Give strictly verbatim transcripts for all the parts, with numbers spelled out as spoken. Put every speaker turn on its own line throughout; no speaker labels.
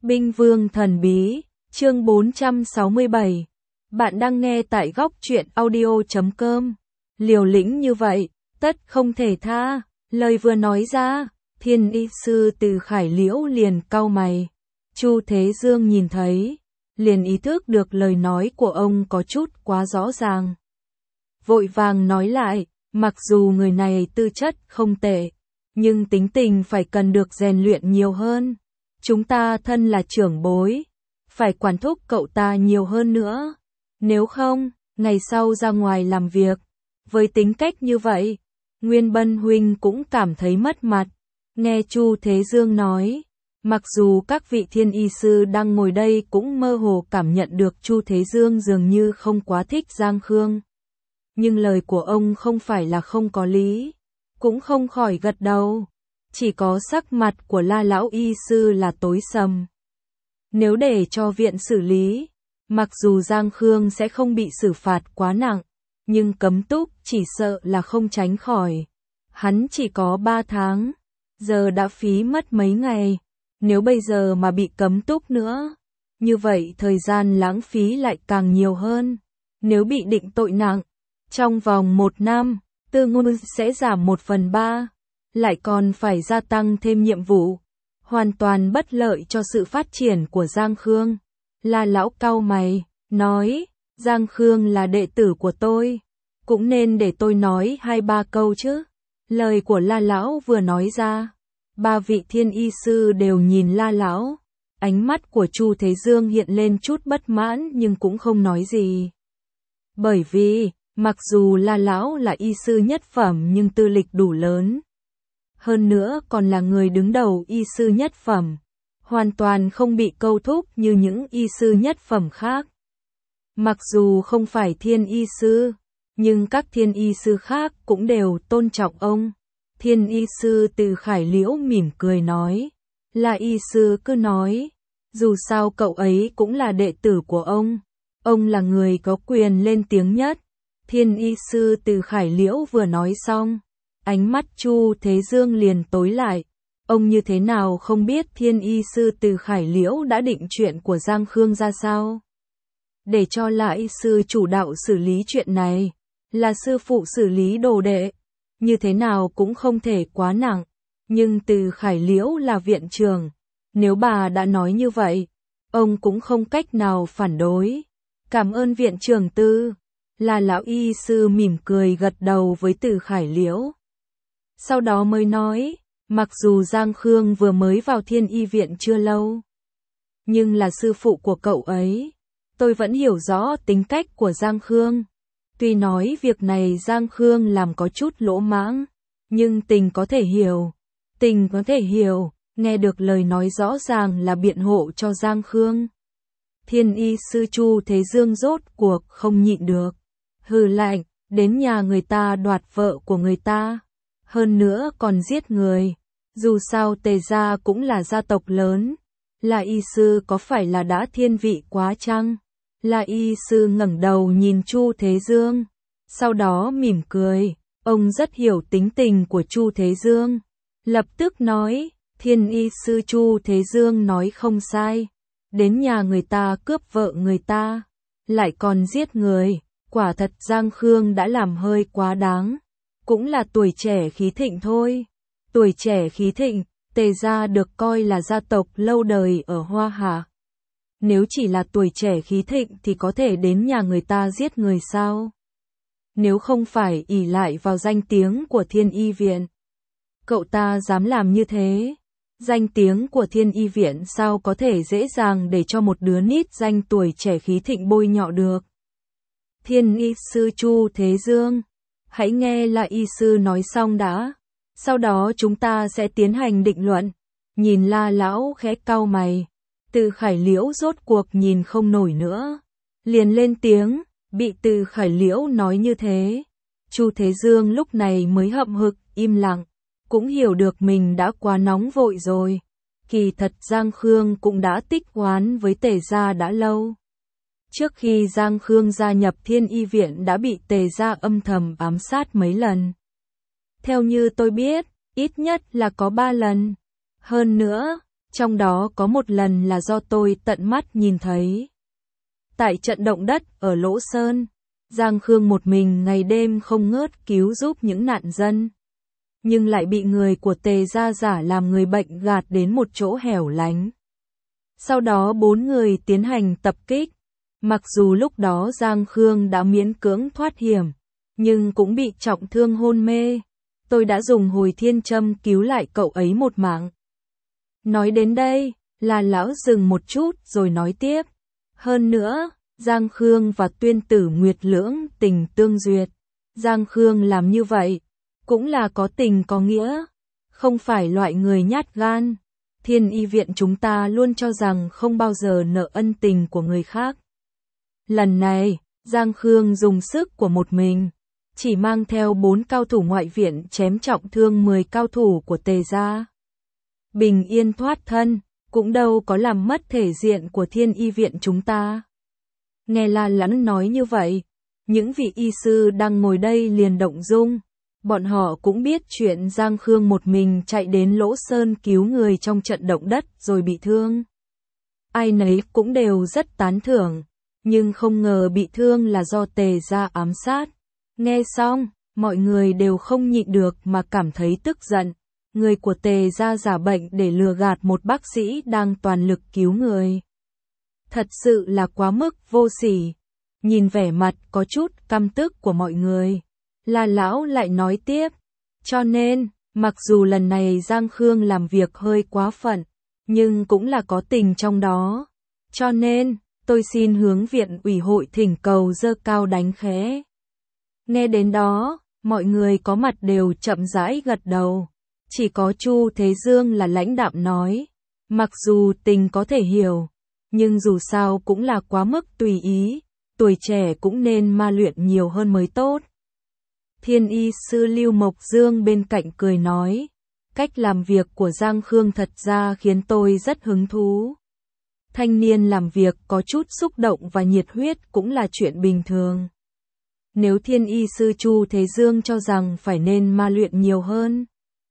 Binh Vương Thần Bí, chương bốn trăm sáu mươi bảy. Bạn đang nghe tại góc truyện audio chấm com. Liều lĩnh như vậy, tất không thể tha. Lời vừa nói ra, Thiên Y sư Từ Khải Liễu liền cau mày. Chu Thế Dương nhìn thấy, liền ý thức được lời nói của ông có chút quá rõ ràng. Vội vàng nói lại, mặc dù người này tư chất không tệ, nhưng tính tình phải cần được rèn luyện nhiều hơn. Chúng ta thân là trưởng bối, phải quản thúc cậu ta nhiều hơn nữa. Nếu không, ngày sau ra ngoài làm việc, với tính cách như vậy, Nguyên Bân huynh cũng cảm thấy mất mặt. Nghe Chu Thế Dương nói, mặc dù các vị thiên y sư đang ngồi đây cũng mơ hồ cảm nhận được Chu Thế Dương dường như không quá thích Giang Khương. Nhưng lời của ông không phải là không có lý, cũng không khỏi gật đầu. Chỉ có sắc mặt của La lão y sư là tối sầm. Nếu để cho viện xử lý, mặc dù Giang Khương sẽ không bị xử phạt quá nặng, nhưng cấm túc chỉ sợ là không tránh khỏi. Hắn chỉ có ba tháng, giờ đã phí mất mấy ngày, nếu bây giờ mà bị cấm túc nữa, như vậy thời gian lãng phí lại càng nhiều hơn. Nếu bị định tội nặng, trong vòng một năm, tư ngôn sẽ giảm một phần ba. Lại còn phải gia tăng thêm nhiệm vụ, hoàn toàn bất lợi cho sự phát triển của Giang Khương. La lão cau mày, nói, Giang Khương là đệ tử của tôi, cũng nên để tôi nói hai ba câu chứ. Lời của La lão vừa nói ra, ba vị thiên y sư đều nhìn La lão. Ánh mắt của Chu Thế Dương hiện lên chút bất mãn nhưng cũng không nói gì. Bởi vì, mặc dù La lão là y sư nhất phẩm nhưng tư lịch đủ lớn, hơn nữa còn là người đứng đầu y sư nhất phẩm, hoàn toàn không bị câu thúc như những y sư nhất phẩm khác. Mặc dù không phải thiên y sư, nhưng các thiên y sư khác cũng đều tôn trọng ông. Thiên y sư Từ Khải Liễu mỉm cười nói, là y sư cứ nói, dù sao cậu ấy cũng là đệ tử của ông, ông là người có quyền lên tiếng nhất. Thiên y sư Từ Khải Liễu vừa nói xong, ánh mắt Chu Thế Dương liền tối lại. Ông như thế nào không biết thiên y sư Từ Khải Liễu đã định chuyện của Giang Khương ra sao? Để cho lại sư chủ đạo xử lý chuyện này, là sư phụ xử lý đồ đệ, như thế nào cũng không thể quá nặng. Nhưng Từ Khải Liễu là viện trưởng, nếu bà đã nói như vậy, ông cũng không cách nào phản đối. Cảm ơn viện trưởng Tư. Là lão y sư mỉm cười gật đầu với Từ Khải Liễu. Sau đó mới nói, mặc dù Giang Khương vừa mới vào thiên y viện chưa lâu, nhưng là sư phụ của cậu ấy, tôi vẫn hiểu rõ tính cách của Giang Khương. Tuy nói việc này Giang Khương làm có chút lỗ mãng, nhưng tình có thể hiểu, tình có thể hiểu, nghe được lời nói rõ ràng là biện hộ cho Giang Khương. Thiên y sư Chu Thế Dương rốt cuộc không nhịn được, hừ lạnh, đến nhà người ta đoạt vợ của người ta, hơn nữa còn giết người. Dù sao Tề gia cũng là gia tộc lớn, là y sư có phải là đã thiên vị quá chăng? Là y sư ngẩng đầu nhìn Chu Thế Dương, sau đó mỉm cười, ông rất hiểu tính tình của Chu Thế Dương, lập tức nói, thiên y sư Chu Thế Dương nói không sai, đến nhà người ta cướp vợ người ta, lại còn giết người, quả thật Giang Khương đã làm hơi quá đáng, cũng là tuổi trẻ khí thịnh thôi. Tuổi trẻ khí thịnh, Tề gia được coi là gia tộc lâu đời ở Hoa Hạ. Nếu chỉ là tuổi trẻ khí thịnh thì có thể đến nhà người ta giết người sao? Nếu không phải ỷ lại vào danh tiếng của thiên y viện, cậu ta dám làm như thế? Danh tiếng của thiên y viện sao có thể dễ dàng để cho một đứa nít danh tuổi trẻ khí thịnh bôi nhọ được? Thiên y sư Chu Thế Dương, hãy nghe lại y sư nói xong đã. Sau đó chúng ta sẽ tiến hành định luận. Nhìn La lão khẽ cau mày, Từ Khải Liễu rốt cuộc nhìn không nổi nữa, liền lên tiếng. Bị Từ Khải Liễu nói như thế, Chu Thế Dương lúc này mới hậm hực im lặng, cũng hiểu được mình đã quá nóng vội rồi. Kỳ thật Giang Khương cũng đã tích oán với Tề gia đã lâu. Trước khi Giang Khương gia nhập thiên y viện đã bị Tề gia âm thầm ám sát mấy lần. Theo như tôi biết, ít nhất là có ba lần. Hơn nữa, Trong đó có một lần là do tôi tận mắt nhìn thấy. Tại trận động đất ở Lỗ Sơn, Giang Khương một mình ngày đêm không ngớt cứu giúp những nạn dân. Nhưng lại bị người của Tề gia giả làm người bệnh gạt đến một chỗ hẻo lánh. Sau đó bốn người tiến hành tập kích. Mặc dù lúc đó Giang Khương đã miễn cưỡng thoát hiểm, nhưng cũng bị trọng thương hôn mê. Tôi đã dùng hồi thiên châm cứu lại cậu ấy một mạng. Nói đến đây, là lão dừng một chút rồi nói tiếp. Hơn nữa, Giang Khương và tuyên tử Nguyệt lưỡng tình tương duyệt. Giang Khương làm như vậy, cũng là có tình có nghĩa, không phải loại người nhát gan. Thiên y viện chúng ta luôn cho rằng không bao giờ nợ ân tình của người khác. Lần này, Giang Khương dùng sức của một mình, chỉ mang theo bốn cao thủ ngoại viện chém trọng thương mười cao thủ của Tề gia. Bình yên thoát thân, cũng đâu có làm mất thể diện của thiên y viện chúng ta. Nghe La Lẵn nói như vậy, những vị y sư đang ngồi đây liền động dung. Bọn họ cũng biết chuyện Giang Khương một mình chạy đến Lỗ Sơn cứu người trong trận động đất rồi bị thương. Ai nấy cũng đều rất tán thưởng, nhưng không ngờ bị thương là do Tề gia ám sát. Nghe xong, mọi người đều không nhịn được mà cảm thấy tức giận. Người của Tề gia giả bệnh để lừa gạt một bác sĩ đang toàn lực cứu người. Thật sự là quá mức vô sỉ. Nhìn vẻ mặt có chút căm tức của mọi người, La lão lại nói tiếp. Cho nên, mặc dù lần này Giang Khương làm việc hơi quá phận, nhưng cũng là có tình trong đó. Cho nên, tôi xin hướng viện ủy hội thỉnh cầu giơ cao đánh khẽ. Nghe đến đó, mọi người có mặt đều chậm rãi gật đầu. Chỉ có Chu Thế Dương là lãnh đạm nói. Mặc dù tình có thể hiểu, nhưng dù sao cũng là quá mức tùy ý. Tuổi trẻ cũng nên ma luyện nhiều hơn mới tốt. Thiên y sư Lưu Mộc Dương bên cạnh cười nói. Cách làm việc của Giang Khương thật ra khiến tôi rất hứng thú. Thanh niên làm việc có chút xúc động và nhiệt huyết cũng là chuyện bình thường. Nếu thiên y sư Chu Thế Dương cho rằng phải nên ma luyện nhiều hơn,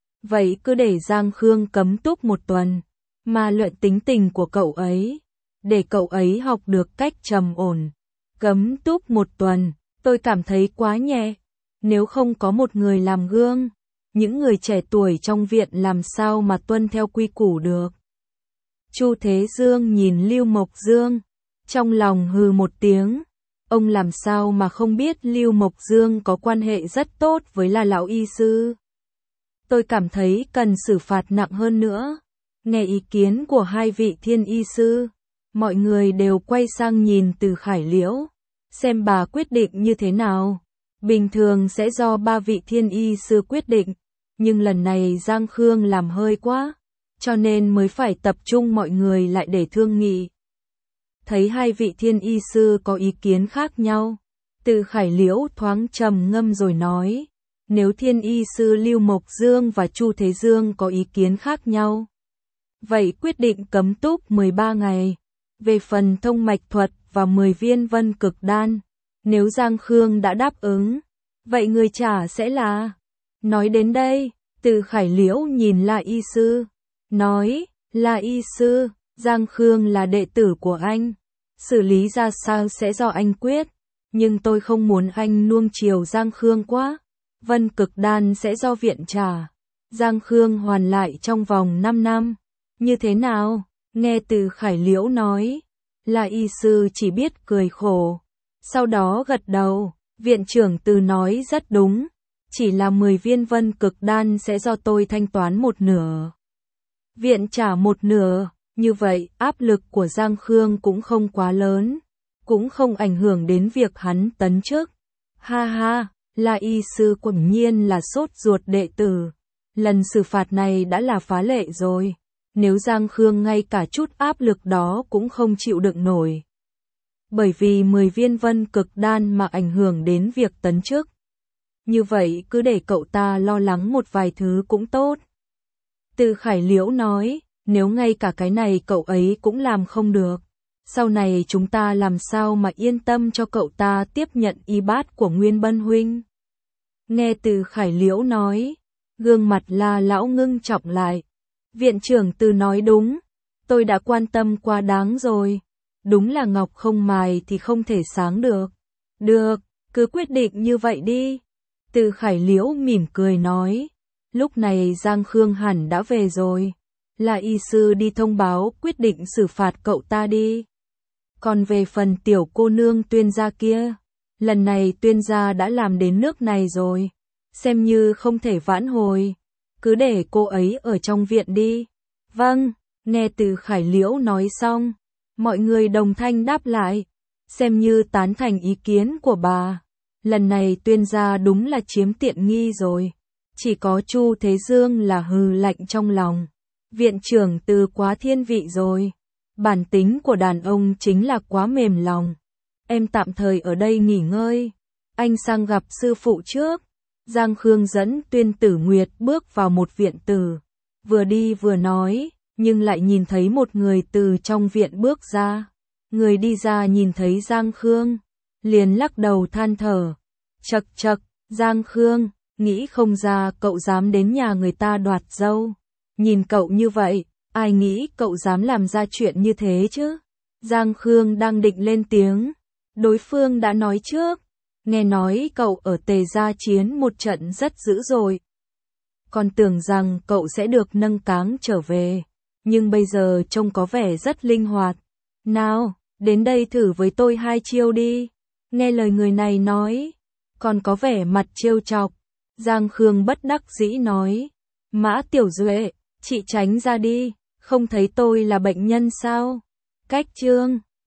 vậy cứ để Giang Khương cấm túc một tuần, ma luyện tính tình của cậu ấy, để cậu ấy học được cách trầm ổn. Cấm túc một tuần, tôi cảm thấy quá nhẹ. Nếu không có một người làm gương, những người trẻ tuổi trong viện làm sao mà tuân theo quy củ được. Chu Thế Dương nhìn Lưu Mộc Dương, trong lòng hừ một tiếng. Ông làm sao mà không biết Lưu Mộc Dương có quan hệ rất tốt với La lão y sư. Tôi cảm thấy cần xử phạt nặng hơn nữa. Nghe ý kiến của hai vị thiên y sư, mọi người đều quay sang nhìn Từ Khải Liễu, xem bà quyết định như thế nào. Bình thường sẽ do ba vị thiên y sư quyết định, nhưng lần này Giang Khương làm hơi quá, cho nên mới phải tập trung mọi người lại để thương nghị. Thấy hai vị thiên y sư có ý kiến khác nhau, Từ Khải Liễu thoáng trầm ngâm rồi nói, nếu thiên y sư Lưu Mộc Dương và Chu Thế Dương có ý kiến khác nhau, vậy quyết định cấm túc mười ba ngày. Về phần thông mạch thuật và mười viên vân cực đan, nếu Giang Khương đã đáp ứng, vậy người trả sẽ là. Nói đến đây, Từ Khải Liễu nhìn La y sư, nói, La y sư, Giang Khương là đệ tử của anh, xử lý ra sao sẽ do anh quyết, nhưng tôi không muốn anh nuông chiều Giang Khương quá. Vân cực đan sẽ do viện trả, Giang Khương hoàn lại trong vòng năm năm. Như thế nào? Nghe Từ Khải Liễu nói, La y sư chỉ biết cười khổ, sau đó gật đầu. Viện trưởng Từ nói rất đúng, chỉ là mười viên vân cực đan sẽ do tôi thanh toán một nửa, viện trả một nửa. Như vậy áp lực của Giang Khương cũng không quá lớn, cũng không ảnh hưởng đến việc hắn tấn chức. Ha ha, La y sư quả nhiên là sốt ruột đệ tử. Lần xử phạt này đã là phá lệ rồi. Nếu Giang Khương ngay cả chút áp lực đó cũng không chịu đựng nổi, bởi vì mười viên vân cực đan mà ảnh hưởng đến việc tấn chức, như vậy cứ để cậu ta lo lắng một vài thứ cũng tốt. Từ Khải Liễu nói, nếu ngay cả cái này cậu ấy cũng làm không được, sau này chúng ta làm sao mà yên tâm cho cậu ta tiếp nhận y bát của Nguyên Bân huynh. Nghe Từ Khải Liễu nói, gương mặt La lão ngưng trọng lại. Viện trưởng Từ nói đúng, tôi đã quan tâm quá đáng rồi. Đúng là ngọc không mài thì không thể sáng được. Được, cứ quyết định như vậy đi. Từ Khải Liễu mỉm cười nói. Lúc này Giang Khương hẳn đã về rồi. Là y sư đi thông báo quyết định xử phạt cậu ta đi. Còn về phần tiểu cô nương Tuyên gia kia, lần này Tuyên gia đã làm đến nước này rồi, xem như không thể vãn hồi, cứ để cô ấy ở trong viện đi. Vâng, nghe Từ Khải Liễu nói xong, mọi người đồng thanh đáp lại, xem như tán thành ý kiến của bà. Lần này Tuyên gia đúng là chiếm tiện nghi rồi. Chỉ có Chu Thế Dương là hừ lạnh trong lòng. Viện trưởng Từ quá thiên vị rồi. Bản tính của đàn ông chính là quá mềm lòng. Em tạm thời ở đây nghỉ ngơi. Anh sang gặp sư phụ trước. Giang Khương dẫn Tuyên Tử Nguyệt bước vào một viện tử. Vừa đi vừa nói, nhưng lại nhìn thấy một người từ trong viện bước ra. Người đi ra nhìn thấy Giang Khương, liền lắc đầu than thở. Chậc chậc, Giang Khương, nghĩ không ra cậu dám đến nhà người ta đoạt dâu. Nhìn cậu như vậy, ai nghĩ cậu dám làm ra chuyện như thế chứ? Giang Khương đang định lên tiếng, đối phương đã nói trước, nghe nói cậu ở Tề gia chiến một trận rất dữ dội. Còn tưởng rằng cậu sẽ được nâng cáng trở về, nhưng bây giờ trông có vẻ rất linh hoạt. Nào, đến đây thử với tôi hai chiêu đi. Nghe lời người này nói, còn có vẻ mặt trêu chọc. Giang Khương bất đắc dĩ nói, Mã Tiểu Duệ, chị tránh ra đi, không thấy tôi là bệnh nhân sao? Cách trương